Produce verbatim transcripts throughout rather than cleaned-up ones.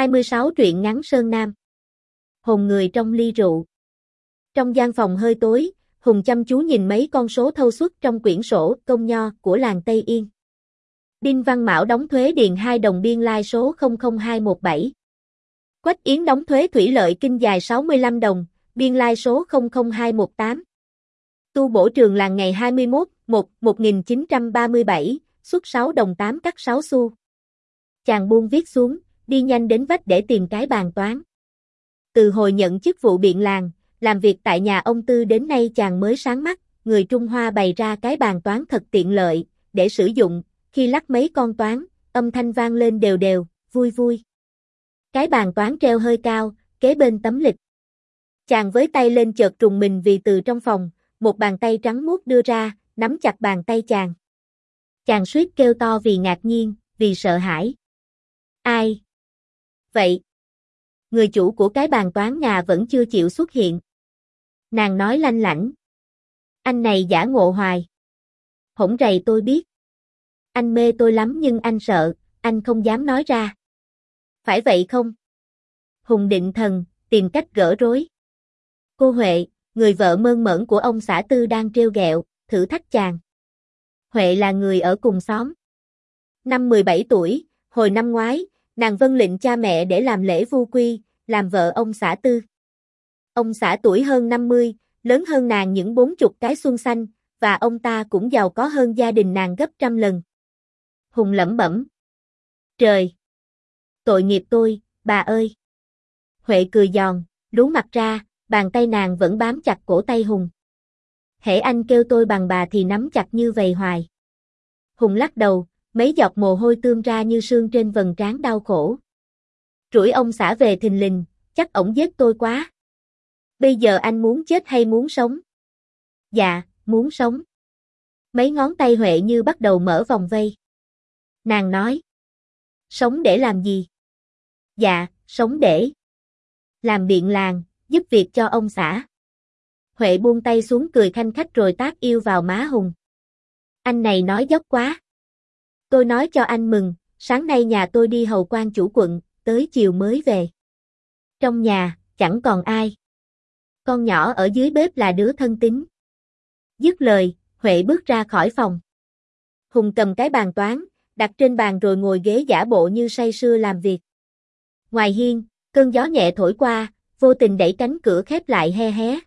hai mươi sáu truyện ngắn Sơn Nam. Hồn người trong ly rượu. Trong gian phòng hơi tối, Hùng chăm chú nhìn mấy con số thâu xuất trong quyển sổ công nho của làng Tây Yên. Đinh Văn Mão đóng thuế điện hai đồng biên lai số không không hai một bảy. Quách Yến đóng thuế thủy lợi kinh dài sáu mươi lăm đồng, biên lai số không không hai một tám. Tu bổ trường làng ngày hai mươi mốt tháng một năm một nghìn chín trăm ba mươi bảy, xuất sáu đồng tám cắt sáu xu. Chàng buông viết xuống, đi nhanh đến vách để tìm cái bàn toán. Từ hồi nhận chức vụ biện làng, làm việc tại nhà ông Tư đến nay chàng mới sáng mắt, người Trung Hoa bày ra cái bàn toán thật tiện lợi, để sử dụng, khi lắc mấy con toán, âm thanh vang lên đều đều, vui vui. Cái bàn toán treo hơi cao, kế bên tấm lịch. Chàng với tay lên chợt trùng mình vì từ trong phòng, một bàn tay trắng muốt đưa ra, nắm chặt bàn tay chàng. Chàng suýt kêu to vì ngạc nhiên, vì sợ hãi. Ai? Vậy? Người chủ của cái bàn toán nhà vẫn chưa chịu xuất hiện. Nàng nói lanh lảnh. Anh này giả ngộ hoài. Hổng rầy tôi biết. Anh mê tôi lắm nhưng anh sợ, anh không dám nói ra. Phải vậy không? Hùng định thần, tìm cách gỡ rối. Cô Huệ, người vợ mơn mởn của ông xã Tư đang trêu ghẹo, thử thách chàng. Huệ là người ở cùng xóm. Năm mười bảy tuổi, hồi năm ngoái, nàng vâng lệnh cha mẹ để làm lễ vu quy, làm vợ ông xã Tư. Ông xã tuổi hơn năm mươi, lớn hơn nàng những bốn chục cái xuân xanh, và ông ta cũng giàu có hơn gia đình nàng gấp trăm lần. Hùng lẩm bẩm. Trời! Tội nghiệp tôi, bà ơi! Huệ cười giòn, lú mặt ra, bàn tay nàng vẫn bám chặt cổ tay Hùng. Hễ anh kêu tôi bằng bà thì nắm chặt như vậy hoài. Hùng lắc đầu, mấy giọt mồ hôi tươm ra như sương trên vầng trán đau khổ. Rủi ông xã về thình lình, chắc ổng giết tôi quá. Bây giờ anh muốn chết hay muốn sống? Dạ, muốn sống. Mấy ngón tay Huệ như bắt đầu mở vòng vây. Nàng nói. Sống để làm gì? Dạ, sống để làm biện làng, giúp việc cho ông xã. Huệ buông tay xuống cười khanh khách rồi tát yêu vào má Hùng. Anh này nói dốc quá. Tôi nói cho anh mừng, sáng nay nhà tôi đi hầu quan chủ quận, tới chiều mới về. Trong nhà, chẳng còn ai. Con nhỏ ở dưới bếp là đứa thân tín. Dứt lời, Huệ bước ra khỏi phòng. Hùng cầm cái bàn toán, đặt trên bàn rồi ngồi ghế giả bộ như say sưa làm việc. Ngoài hiên, cơn gió nhẹ thổi qua, vô tình đẩy cánh cửa khép lại he hé.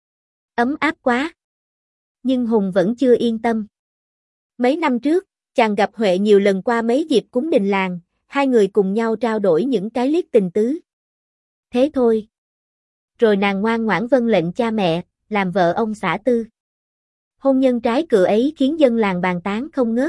Ấm áp quá. Nhưng Hùng vẫn chưa yên tâm. Mấy năm trước, chàng gặp Huệ nhiều lần qua mấy dịp cúng đình làng, hai người cùng nhau trao đổi những cái liếc tình tứ. Thế thôi. Rồi nàng ngoan ngoãn vâng lệnh cha mẹ, làm vợ ông xã Tư. Hôn nhân trái cửa ấy khiến dân làng bàn tán không ngớt.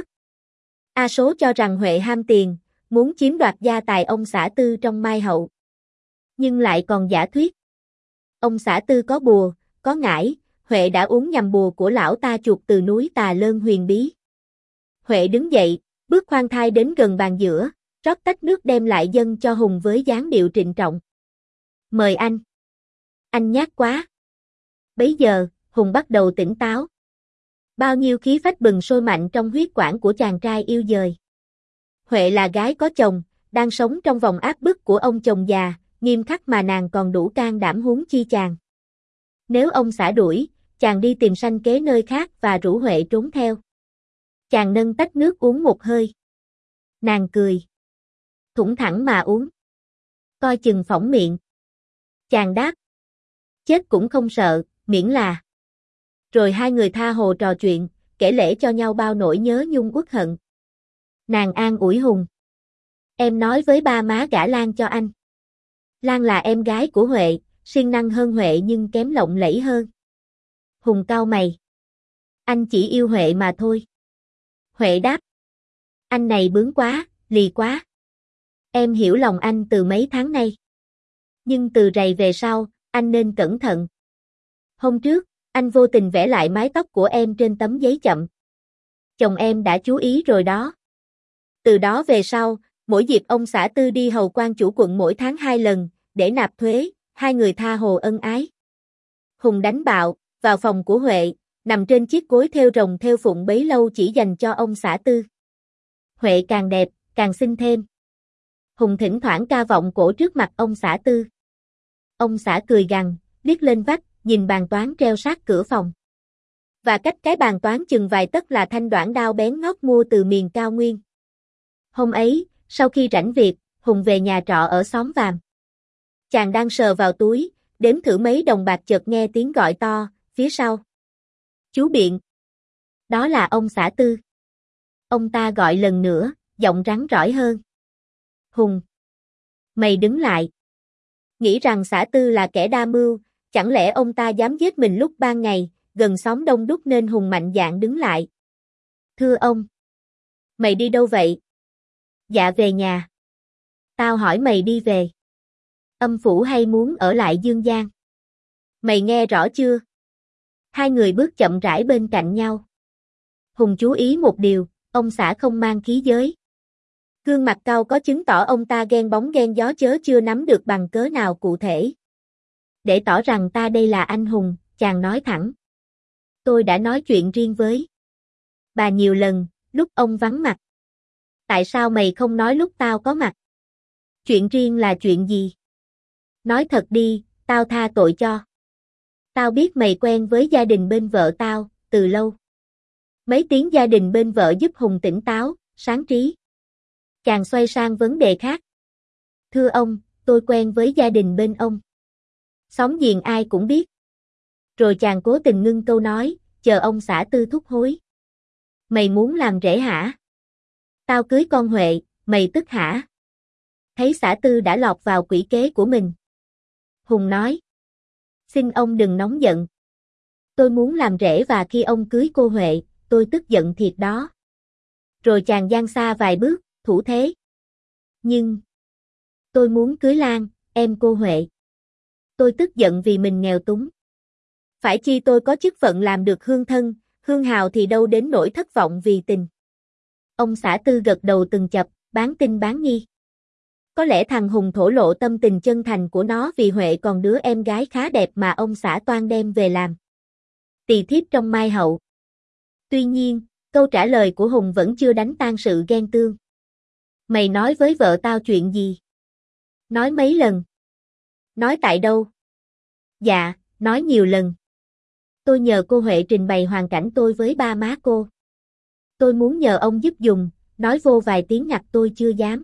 A số cho rằng Huệ ham tiền, muốn chiếm đoạt gia tài ông xã Tư trong mai hậu. Nhưng lại còn giả thuyết. Ông xã Tư có bùa, có ngải, Huệ đã uống nhầm bùa của lão ta chuột từ núi Tà Lơn huyền bí. Huệ đứng dậy, bước khoan thai đến gần bàn giữa, rót tách nước đem lại dâng cho Hùng với dáng điệu trịnh trọng. Mời anh. Anh nhát quá. Bấy giờ, Hùng bắt đầu tỉnh táo. Bao nhiêu khí phách bừng sôi mạnh trong huyết quản của chàng trai yêu dời. Huệ là gái có chồng, đang sống trong vòng áp bức của ông chồng già, nghiêm khắc mà nàng còn đủ can đảm huống chi chàng. Nếu ông xã đuổi, chàng đi tìm sanh kế nơi khác và rủ Huệ trốn theo. Chàng nâng tách nước uống một hơi. Nàng cười. Thủng thẳng mà uống. Coi chừng phỏng miệng. Chàng đáp. Chết cũng không sợ, miễn là. Rồi hai người tha hồ trò chuyện, kể lể cho nhau bao nỗi nhớ nhung uất hận. Nàng an ủi Hùng. Em nói với ba má gả Lan cho anh. Lan là em gái của Huệ, siêng năng hơn Huệ nhưng kém lộng lẫy hơn. Hùng cau mày. Anh chỉ yêu Huệ mà thôi. Huệ đáp. Anh này bướng quá, lì quá. Em hiểu lòng anh từ mấy tháng nay. Nhưng từ rày về sau, anh nên cẩn thận. Hôm trước, anh vô tình vẽ lại mái tóc của em trên tấm giấy chậm. Chồng em đã chú ý rồi đó. Từ đó về sau, mỗi dịp ông xã Tư đi hầu quan chủ quận mỗi tháng hai lần, để nạp thuế, hai người tha hồ ân ái. Hùng đánh bạo, vào phòng của Huệ, nằm trên chiếc gối thêu rồng thêu phụng bấy lâu chỉ dành cho ông xã Tư. Huệ càng đẹp, càng xinh thêm. Hùng thỉnh thoảng ca vọng cổ trước mặt ông xã Tư. Ông xã cười gằn, liếc lên vách, nhìn bàn toán treo sát cửa phòng. Và cách cái bàn toán chừng vài tấc là thanh đoạn đao bén ngót mua từ miền cao nguyên. Hôm ấy, sau khi rảnh việc, Hùng về nhà trọ ở xóm Vàm. Chàng đang sờ vào túi, đếm thử mấy đồng bạc chợt nghe tiếng gọi to, phía sau. Chú Biện. Đó là ông xã Tư. Ông ta gọi lần nữa, giọng rắn rỏi hơn. Hùng. Mày đứng lại. Nghĩ rằng xã Tư là kẻ đa mưu, chẳng lẽ ông ta dám giết mình lúc ban ngày, gần xóm đông đúc nên Hùng mạnh dạn đứng lại. Thưa ông. Mày đi đâu vậy? Dạ về nhà. Tao hỏi mày đi về Âm Phủ hay muốn ở lại Dương Giang? Mày nghe rõ chưa? Hai người bước chậm rãi bên cạnh nhau. Hùng chú ý một điều, ông xã không mang khí giới. Gương mặt cau có chứng tỏ ông ta ghen bóng ghen gió chớ chưa nắm được bằng cớ nào cụ thể. Để tỏ rằng ta đây là anh hùng, chàng nói thẳng. Tôi đã nói chuyện riêng với bà nhiều lần, lúc ông vắng mặt. Tại sao mày không nói lúc tao có mặt? Chuyện riêng là chuyện gì? Nói thật đi, tao tha tội cho. Tao biết mày quen với gia đình bên vợ tao, từ lâu. Mấy tiếng gia đình bên vợ giúp Hùng tỉnh táo, sáng trí. Chàng xoay sang vấn đề khác. Thưa ông, tôi quen với gia đình bên ông. Xóm giềng ai cũng biết. Rồi chàng cố tình ngưng câu nói, chờ ông xã Tư thúc hối. Mày muốn làm rể hả? Tao cưới con Huệ, mày tức hả? Thấy xã Tư đã lọt vào quỷ kế của mình. Hùng nói. Xin ông đừng nóng giận. Tôi muốn làm rể và khi ông cưới cô Huệ, tôi tức giận thiệt đó. Rồi chàng giang xa vài bước, thủ thế. Nhưng, tôi muốn cưới Lan, em cô Huệ. Tôi tức giận vì mình nghèo túng. Phải chi tôi có chức phận làm được hương thân, hương hào thì đâu đến nỗi thất vọng vì tình. Ông xã Tư gật đầu từng chập, bán tin bán nghi. Có lẽ thằng Hùng thổ lộ tâm tình chân thành của nó vì Huệ còn đứa em gái khá đẹp mà ông xã toan đem về làm tỳ thiếp trong mai hậu. Tuy nhiên, câu trả lời của Hùng vẫn chưa đánh tan sự ghen tương. Mày nói với vợ tao chuyện gì? Nói mấy lần? Nói tại đâu? Dạ, nói nhiều lần. Tôi nhờ cô Huệ trình bày hoàn cảnh tôi với ba má cô. Tôi muốn nhờ ông giúp dùng, nói vô vài tiếng ngặt tôi chưa dám.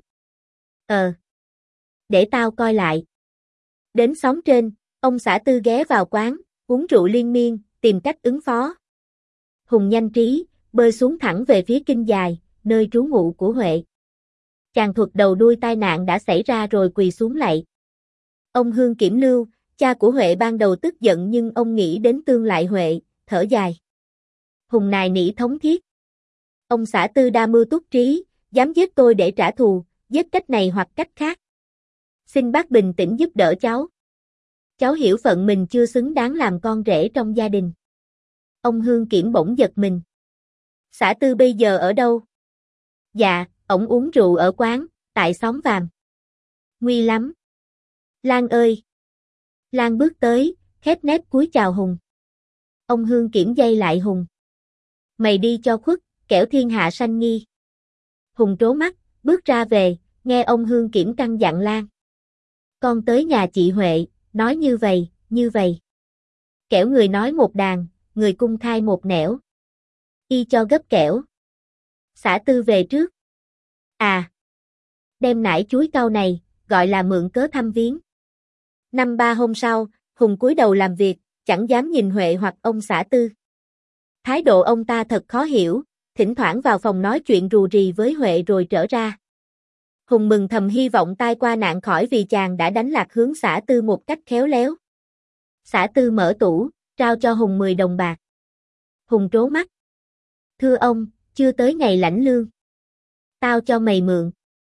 Ờ. Để tao coi lại. Đến xóm trên, ông xã Tư ghé vào quán, uống rượu liên miên, tìm cách ứng phó. Hùng nhanh trí, bơi xuống thẳng về phía Kinh Dài, nơi trú ngụ của Huệ. Chàng thuật đầu đuôi tai nạn đã xảy ra rồi quỳ xuống lạy. Ông Hương Kiểm Lưu, cha của Huệ ban đầu tức giận nhưng ông nghĩ đến tương lai Huệ, thở dài. Hùng nài nỉ thống thiết. Ông xã Tư đa mưu túc trí, dám giết tôi để trả thù, giết cách này hoặc cách khác. Xin bác bình tĩnh giúp đỡ cháu. Cháu hiểu phận mình chưa xứng đáng làm con rể trong gia đình. Ông Hương Kiểm bỗng giật mình. Xã Tư bây giờ ở đâu? Dạ, ổng uống rượu ở quán, tại xóm Vàm. Nguy lắm. Lan ơi! Lan bước tới, khép nép cúi chào Hùng. Ông Hương Kiểm dây lại Hùng. Mày đi cho khuất, kẻo thiên hạ sanh nghi. Hùng trố mắt, bước ra về, nghe ông Hương Kiểm căn dặn Lan. Con tới nhà chị Huệ, nói như vậy, như vậy. Kẻo người nói một đàn, người cung khai một nẻo. Y cho gấp kẻo. Xã Tư về trước. À. Đem nải chuối cau này, gọi là mượn cớ thăm viếng. Năm ba hôm sau, Hùng cúi đầu làm việc, chẳng dám nhìn Huệ hoặc ông xã Tư. Thái độ ông ta thật khó hiểu, thỉnh thoảng vào phòng nói chuyện rù rì với Huệ rồi trở ra. Hùng mừng thầm hy vọng tai qua nạn khỏi vì chàng đã đánh lạc hướng xã Tư một cách khéo léo. Xã Tư mở tủ, trao cho Hùng mười đồng bạc. Hùng trố mắt. Thưa ông, chưa tới ngày lãnh lương. Tao cho mày mượn.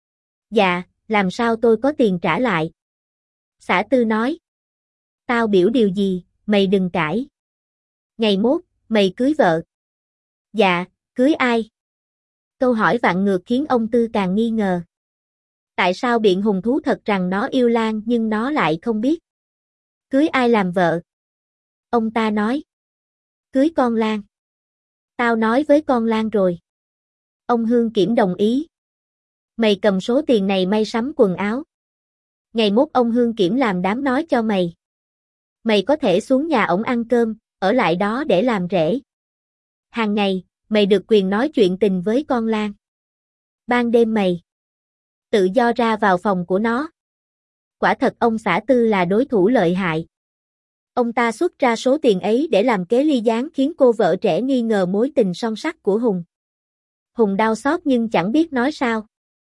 Dạ, làm sao tôi có tiền trả lại? Xã Tư nói. Tao biểu điều gì, mày đừng cãi. Ngày mốt, mày cưới vợ. Dạ, cưới ai? Câu hỏi vặn ngược khiến ông Tư càng nghi ngờ. Tại sao biện Hùng thú thật rằng nó yêu Lan nhưng nó lại không biết? Cưới ai làm vợ? Ông ta nói. Cưới con Lan. Tao nói với con Lan rồi. Ông Hương Kiểm đồng ý. Mày cầm số tiền này may sắm quần áo. Ngày mốt ông Hương Kiểm làm đám nói cho mày. Mày có thể xuống nhà ổng ăn cơm, ở lại đó để làm rể. Hàng ngày, mày được quyền nói chuyện tình với con Lan. Ban đêm mày tự do ra vào phòng của nó. Quả thật ông xã Tư là đối thủ lợi hại. Ông ta xuất ra số tiền ấy để làm kế ly gián khiến cô vợ trẻ nghi ngờ mối tình son sắt của Hùng. Hùng đau xót nhưng chẳng biết nói sao.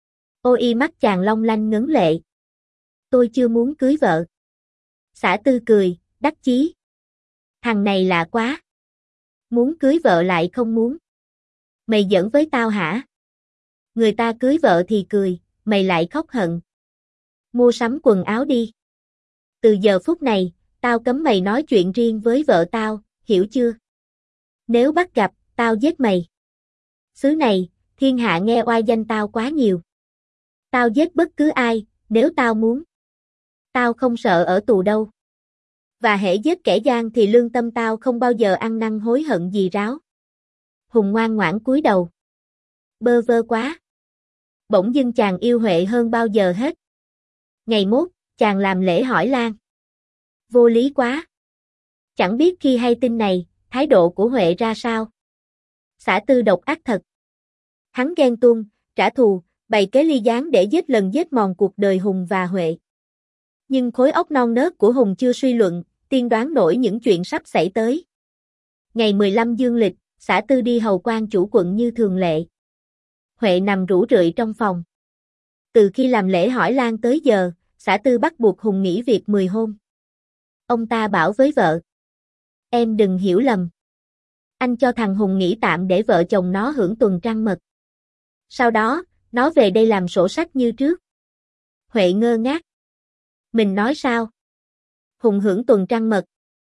Ôi mắt chàng long lanh ngấn lệ. Tôi chưa muốn cưới vợ. Xã Tư cười, đắc chí. Thằng này lạ quá. Muốn cưới vợ lại không muốn. Mày giỡn với tao hả? Người ta cưới vợ thì cười, mày lại khóc hận. Mua sắm quần áo đi. Từ giờ phút này, tao cấm mày nói chuyện riêng với vợ tao, hiểu chưa? Nếu bắt gặp, tao giết mày. Xứ này, thiên hạ nghe oai danh tao quá nhiều. Tao giết bất cứ ai, nếu tao muốn. Tao không sợ ở tù đâu. Và hễ giết kẻ gian thì lương tâm tao không bao giờ ăn năn hối hận gì ráo. Hùng ngoan ngoãn cúi đầu. Bơ vơ quá. Bỗng dưng chàng yêu Huệ hơn bao giờ hết. Ngày mốt, chàng làm lễ hỏi Lan. Vô lý quá. Chẳng biết khi hay tin này, thái độ của Huệ ra sao. Xã Tư độc ác thật. Hắn ghen tuông, trả thù, bày kế ly gián để giết lần giết mòn cuộc đời Hùng và Huệ. Nhưng khối óc non nớt của Hùng chưa suy luận, tiên đoán nổi những chuyện sắp xảy tới. Ngày mười lăm dương lịch, xã Tư đi hầu quan chủ quận như thường lệ. Huệ nằm rũ rượi trong phòng. Từ khi làm lễ hỏi Lan tới giờ, xã Tư bắt buộc Hùng nghỉ việc mười hôm. Ông ta bảo với vợ. Em đừng hiểu lầm. Anh cho thằng Hùng nghỉ tạm để vợ chồng nó hưởng tuần trăng mật. Sau đó, nó về đây làm sổ sách như trước. Huệ ngơ ngác. Mình nói sao? Hùng hưởng tuần trăng mật.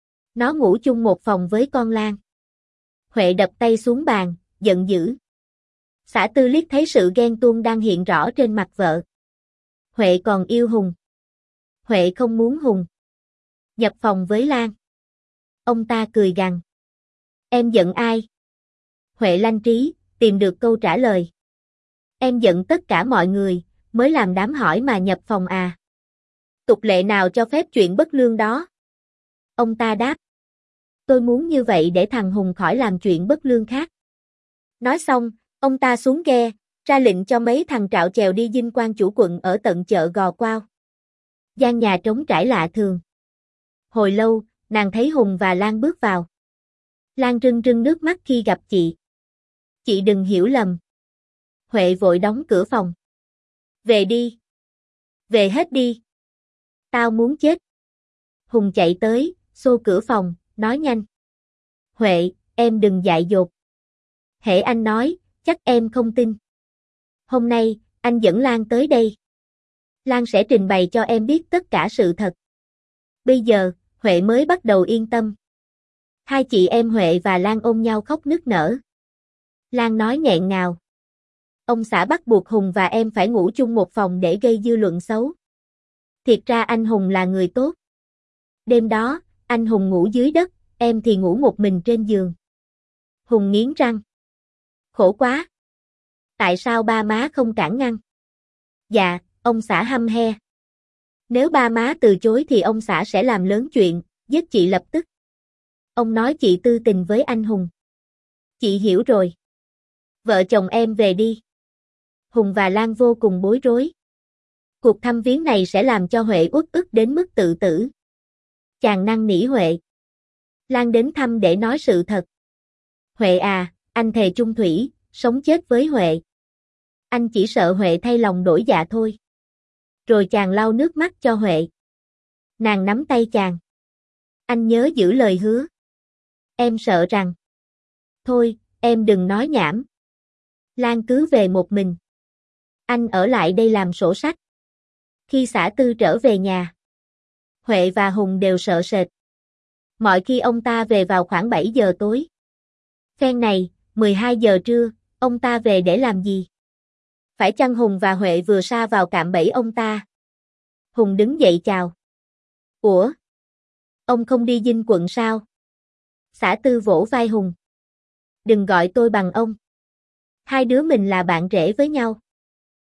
Nó ngủ chung một phòng với con Lan. Huệ đập tay xuống bàn, giận dữ. Xã Tư liếc thấy sự ghen tuông đang hiện rõ trên mặt vợ. Huệ còn yêu Hùng. Huệ không muốn Hùng nhập phòng với Lan. Ông ta cười gằn. Em giận ai? Huệ lanh trí, tìm được câu trả lời. Em giận tất cả mọi người, mới làm đám hỏi mà nhập phòng à. Tục lệ nào cho phép chuyện bất lương đó? Ông ta đáp. Tôi muốn như vậy để thằng Hùng khỏi làm chuyện bất lương khác. Nói xong, ông ta xuống ghe, ra lệnh cho mấy thằng trạo chèo đi dinh quan chủ quận ở tận chợ Gò Quao. Gian nhà trống trải lạ thường. Hồi lâu, nàng thấy Hùng và Lan bước vào. Lan rưng rưng nước mắt khi gặp chị. Chị đừng hiểu lầm. Huệ vội đóng cửa phòng. Về đi. Về hết đi. Tao muốn chết. Hùng chạy tới, xô cửa phòng, nói nhanh. Huệ, em đừng dại dột. Hễ anh nói, chắc em không tin. Hôm nay, anh dẫn Lan tới đây. Lan sẽ trình bày cho em biết tất cả sự thật. Bây giờ, Huệ mới bắt đầu yên tâm. Hai chị em Huệ và Lan ôm nhau khóc nức nở. Lan nói nghẹn ngào. Ông xã bắt buộc Hùng và em phải ngủ chung một phòng để gây dư luận xấu. Thiệt ra anh Hùng là người tốt. Đêm đó, anh Hùng ngủ dưới đất, em thì ngủ một mình trên giường. Hùng nghiến răng. Khổ quá. Tại sao ba má không cản ngăn? Dạ, ông xã hăm he. Nếu ba má từ chối thì ông xã sẽ làm lớn chuyện, giết chị lập tức. Ông nói chị tư tình với anh Hùng. Chị hiểu rồi. Vợ chồng em về đi. Hùng và Lan vô cùng bối rối. Cuộc thăm viếng này sẽ làm cho Huệ uất ức đến mức tự tử. Chàng năn nỉ Huệ. Lan đến thăm để nói sự thật. Huệ à, anh thề chung thủy, sống chết với Huệ. Anh chỉ sợ Huệ thay lòng đổi dạ thôi. Rồi chàng lau nước mắt cho Huệ. Nàng nắm tay chàng. Anh nhớ giữ lời hứa. Em sợ rằng. Thôi, em đừng nói nhảm. Lan cứ về một mình. Anh ở lại đây làm sổ sách. Khi xã Tư trở về nhà, Huệ và Hùng đều sợ sệt. Mọi khi ông ta về vào khoảng bảy giờ tối. Phen này, mười hai giờ trưa, ông ta về để làm gì? Phải chăng Hùng và Huệ vừa sa vào cạm bẫy ông ta? Hùng đứng dậy chào. Ủa? Ông không đi dinh quận sao? Xã Tư vỗ vai Hùng. Đừng gọi tôi bằng ông. Hai đứa mình là bạn rể với nhau.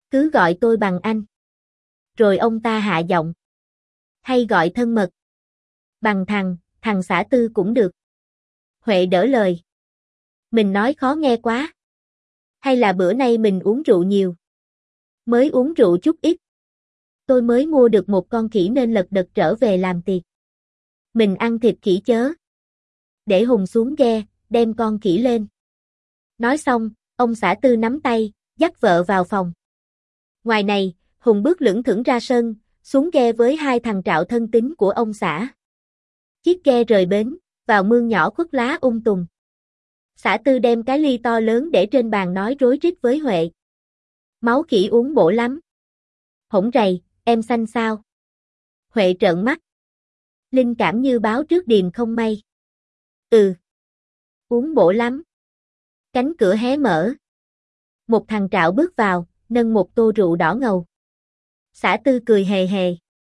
Cứ gọi tôi bằng anh. Rồi ông ta hạ giọng. Hay gọi thân mật. Bằng thằng, thằng xã Tư cũng được. Huệ đỡ lời. Mình nói khó nghe quá. Hay là bữa nay mình uống rượu nhiều? Mới uống rượu chút ít. Tôi mới mua được một con khỉ nên lật đật trở về làm tiệc. Mình ăn thịt khỉ chớ. Để Hùng xuống ghe, đem con khỉ lên. Nói xong, ông xã Tư nắm tay, dắt vợ vào phòng. Ngoài này, Hùng bước lững thững ra sân, xuống ghe với hai thằng trạo thân tín của ông xã. Chiếc ghe rời bến, vào mương nhỏ khuất lá um tùm. Xã Tư đem cái ly to lớn để trên bàn nói rối rít với Huệ. Máu khỉ uống bổ lắm. Hổng rầy, em xanh sao? Huệ trợn mắt. Linh cảm như báo trước điềm không may. Ừ. Uống bổ lắm. Cánh cửa hé mở. Một thằng trạo bước vào, nâng một tô rượu đỏ ngầu. Xã Tư cười hề hề.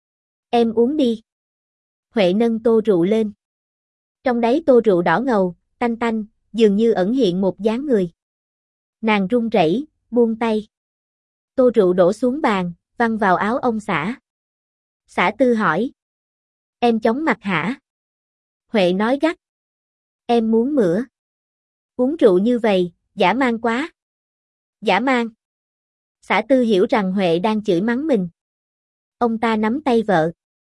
Em uống đi. Huệ nâng tô rượu lên. Trong đáy tô rượu đỏ ngầu, tanh tanh, dường như ẩn hiện một dáng người. Nàng run rẩy, buông tay. Tô rượu đổ xuống bàn, văng vào áo ông xã. Xã Tư hỏi. Em chóng mặt hả? Huệ nói gắt. Em muốn mửa. Uống rượu như vậy, dã man quá. Dã man. Xã Tư hiểu rằng Huệ đang chửi mắng mình. Ông ta nắm tay vợ.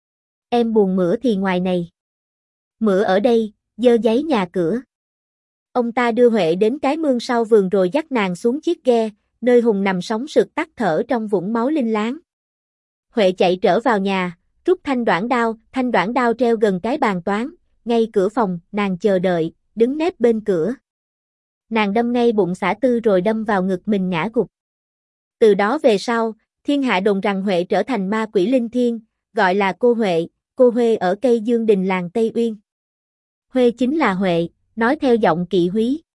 Em buồn mửa thì ngoài này. Mửa ở đây, dơ giấy nhà cửa. Ông ta đưa Huệ đến cái mương sau vườn rồi dắt nàng xuống chiếc ghe, nơi Hùng nằm sóng sực tắt thở trong vũng máu linh láng. Huệ chạy trở vào nhà, rút thanh đoản đao, thanh đoản đao treo gần cái bàn toán, ngay cửa phòng, nàng chờ đợi, đứng nép bên cửa. Nàng đâm ngay bụng xã Tư rồi đâm vào ngực mình ngã gục. Từ đó về sau, thiên hạ đồn rằng Huệ trở thành ma quỷ linh thiêng, gọi là cô Huệ, cô Huê ở cây Dương Đình làng Tây Uyên. Huê chính là Huệ, nói theo giọng Kỵ Húy.